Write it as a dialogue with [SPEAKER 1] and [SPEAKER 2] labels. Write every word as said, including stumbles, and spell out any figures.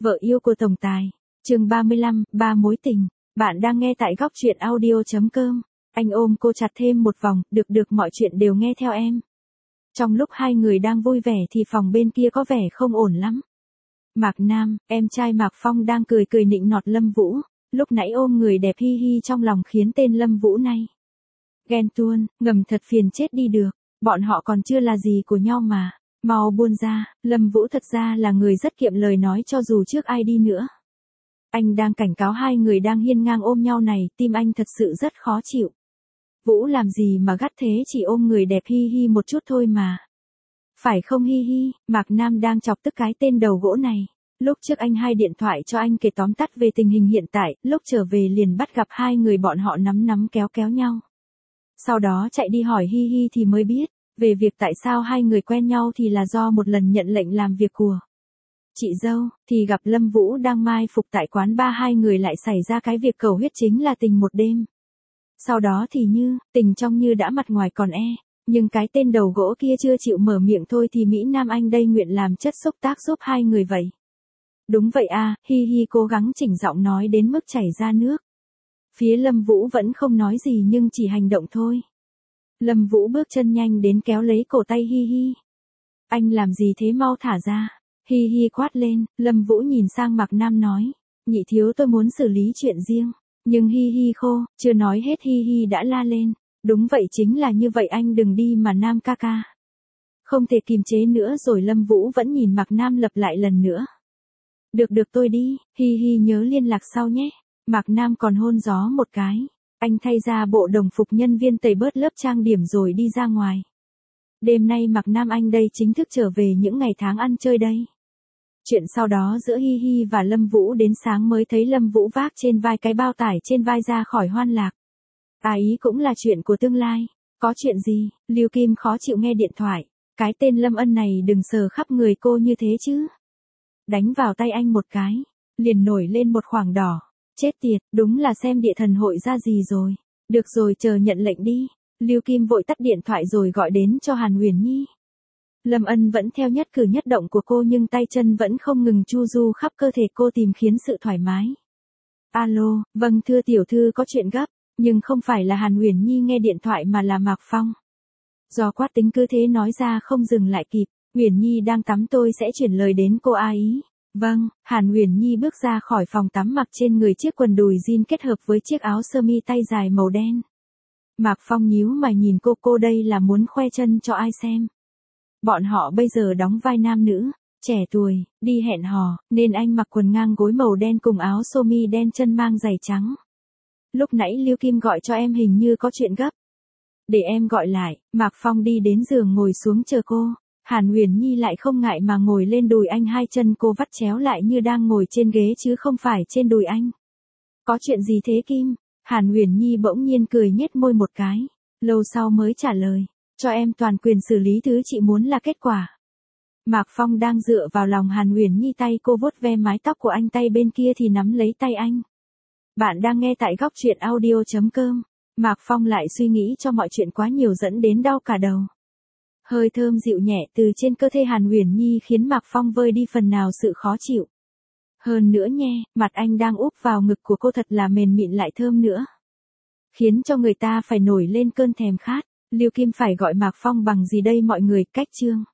[SPEAKER 1] Vợ yêu của tổng tài. Chương ba mươi lăm, ba mối tình. Bạn đang nghe tại góc truyện audio chấm com. Anh ôm cô chặt thêm một vòng, được được mọi chuyện đều nghe theo em. Trong lúc hai người đang vui vẻ thì phòng bên kia có vẻ không ổn lắm. Mạc Nam, em trai Mạc Phong đang cười cười nịnh nọt Lâm Vũ, lúc nãy ôm người đẹp hi hi trong lòng khiến tên Lâm Vũ này ghen tuông, ngầm thật phiền chết đi được, bọn họ còn chưa là gì của nhau mà, mau buông ra. Lâm Vũ thật ra là người rất kiệm lời nói cho dù trước ai đi nữa. Anh đang cảnh cáo hai người đang hiên ngang ôm nhau này, tim anh thật sự rất khó chịu. Vũ làm gì mà gắt thế, chỉ ôm người đẹp hi hi một chút thôi mà. Phải không hi hi? Mạc Nam đang chọc tức cái tên đầu gỗ này. Lúc trước anh hai điện thoại cho anh kể tóm tắt về tình hình hiện tại, lúc trở về liền bắt gặp hai người bọn họ nắm nắm kéo kéo nhau. Sau đó chạy đi hỏi hi hi thì mới biết, về việc tại sao hai người quen nhau thì là do một lần nhận lệnh làm việc của chị dâu, thì gặp Lâm Vũ đang mai phục tại quán bar, hai người lại xảy ra cái việc cầu huyết chính là tình một đêm. Sau đó thì như, tình trong như đã mặt ngoài còn e, nhưng cái tên đầu gỗ kia chưa chịu mở miệng thôi thì Mỹ Nam Anh đây nguyện làm chất xúc tác giúp hai người vậy. Đúng vậy à, hi hi cố gắng chỉnh giọng nói đến mức chảy ra nước. Phía Lâm Vũ vẫn không nói gì nhưng chỉ hành động thôi. Lâm Vũ bước chân nhanh đến kéo lấy cổ tay hi hi. Anh làm gì thế, mau thả ra. Hi hi quát lên. Lâm Vũ nhìn sang Mạc Nam nói, nhị thiếu tôi muốn xử lý chuyện riêng. Nhưng hi hi khô, chưa nói hết hi hi đã la lên. Đúng vậy, chính là như vậy, anh đừng đi mà Nam ca ca. Không thể kìm chế nữa rồi. Lâm Vũ vẫn nhìn Mạc Nam lặp lại lần nữa. Được được tôi đi, hi hi nhớ liên lạc sau nhé. Mạc Nam còn hôn gió một cái. Anh thay ra bộ đồng phục nhân viên, tẩy bớt lớp trang điểm rồi đi ra ngoài. Đêm nay Mạc Nam Anh đây chính thức trở về những ngày tháng ăn chơi đây. Chuyện sau đó giữa hi hi và Lâm Vũ đến sáng mới thấy Lâm Vũ vác trên vai cái bao tải trên vai ra khỏi Hoan Lạc. À ý cũng là chuyện của tương lai. Có chuyện gì? Lưu Kim khó chịu nghe điện thoại. Cái tên Lâm Ân này đừng sờ khắp người cô như thế chứ. Đánh vào tay anh một cái, liền nổi lên một khoảng đỏ. Chết tiệt, đúng là xem địa thần hội ra gì rồi. Được rồi, chờ nhận lệnh đi. Lưu Kim vội tắt điện thoại rồi gọi đến cho Hàn Huyền Nhi. Lâm Ân vẫn theo nhất cử nhất động của cô nhưng tay chân vẫn không ngừng chu du khắp cơ thể cô tìm khiến sự thoải mái. Alo, vâng thưa tiểu thư, có chuyện gấp, nhưng không phải là Hàn Huyền Nhi nghe điện thoại mà là Mạc Phong. Do quát tính cứ thế nói ra không dừng lại kịp. Huyền Nhi đang tắm, tôi sẽ chuyển lời đến cô a ý. Vâng. Hàn Huyền Nhi bước ra khỏi phòng tắm, mặc trên người chiếc quần đùi jean kết hợp với chiếc áo sơ mi tay dài màu đen. Mạc Phong nhíu mày nhìn cô, cô đây là muốn khoe chân cho ai xem? Bọn họ bây giờ đóng vai nam nữ, trẻ tuổi, đi hẹn hò, nên anh mặc quần ngang gối màu đen cùng áo sơ mi đen, chân mang giày trắng. Lúc nãy Lưu Kim gọi cho em, hình như có chuyện gấp. Để em gọi lại. Mạc Phong đi đến giường ngồi xuống chờ cô. Hàn Huyền Nhi lại không ngại mà ngồi lên đùi anh, hai chân cô vắt chéo lại như đang ngồi trên ghế chứ không phải trên đùi anh. Có chuyện gì thế Kim? Hàn Huyền Nhi bỗng nhiên cười nhếch môi một cái, lâu sau mới trả lời, cho em toàn quyền xử lý thứ chị muốn là kết quả. Mạc Phong đang dựa vào lòng Hàn Huyền Nhi, tay cô vuốt ve mái tóc của anh, tay bên kia thì nắm lấy tay anh. Bạn đang nghe tại góc truyện audio chấm com. Mạc Phong lại suy nghĩ cho mọi chuyện quá nhiều dẫn đến đau cả đầu. Hơi thơm dịu nhẹ từ trên cơ thể Hàn Huyền Nhi khiến Mạc Phong vơi đi phần nào sự khó chịu. Hơn nữa nhé, mặt anh đang úp vào ngực của cô thật là mềm mịn lại thơm nữa. Khiến cho người ta phải nổi lên cơn thèm khát. Lưu Kim phải gọi Mạc Phong bằng gì đây mọi người? Cách chương.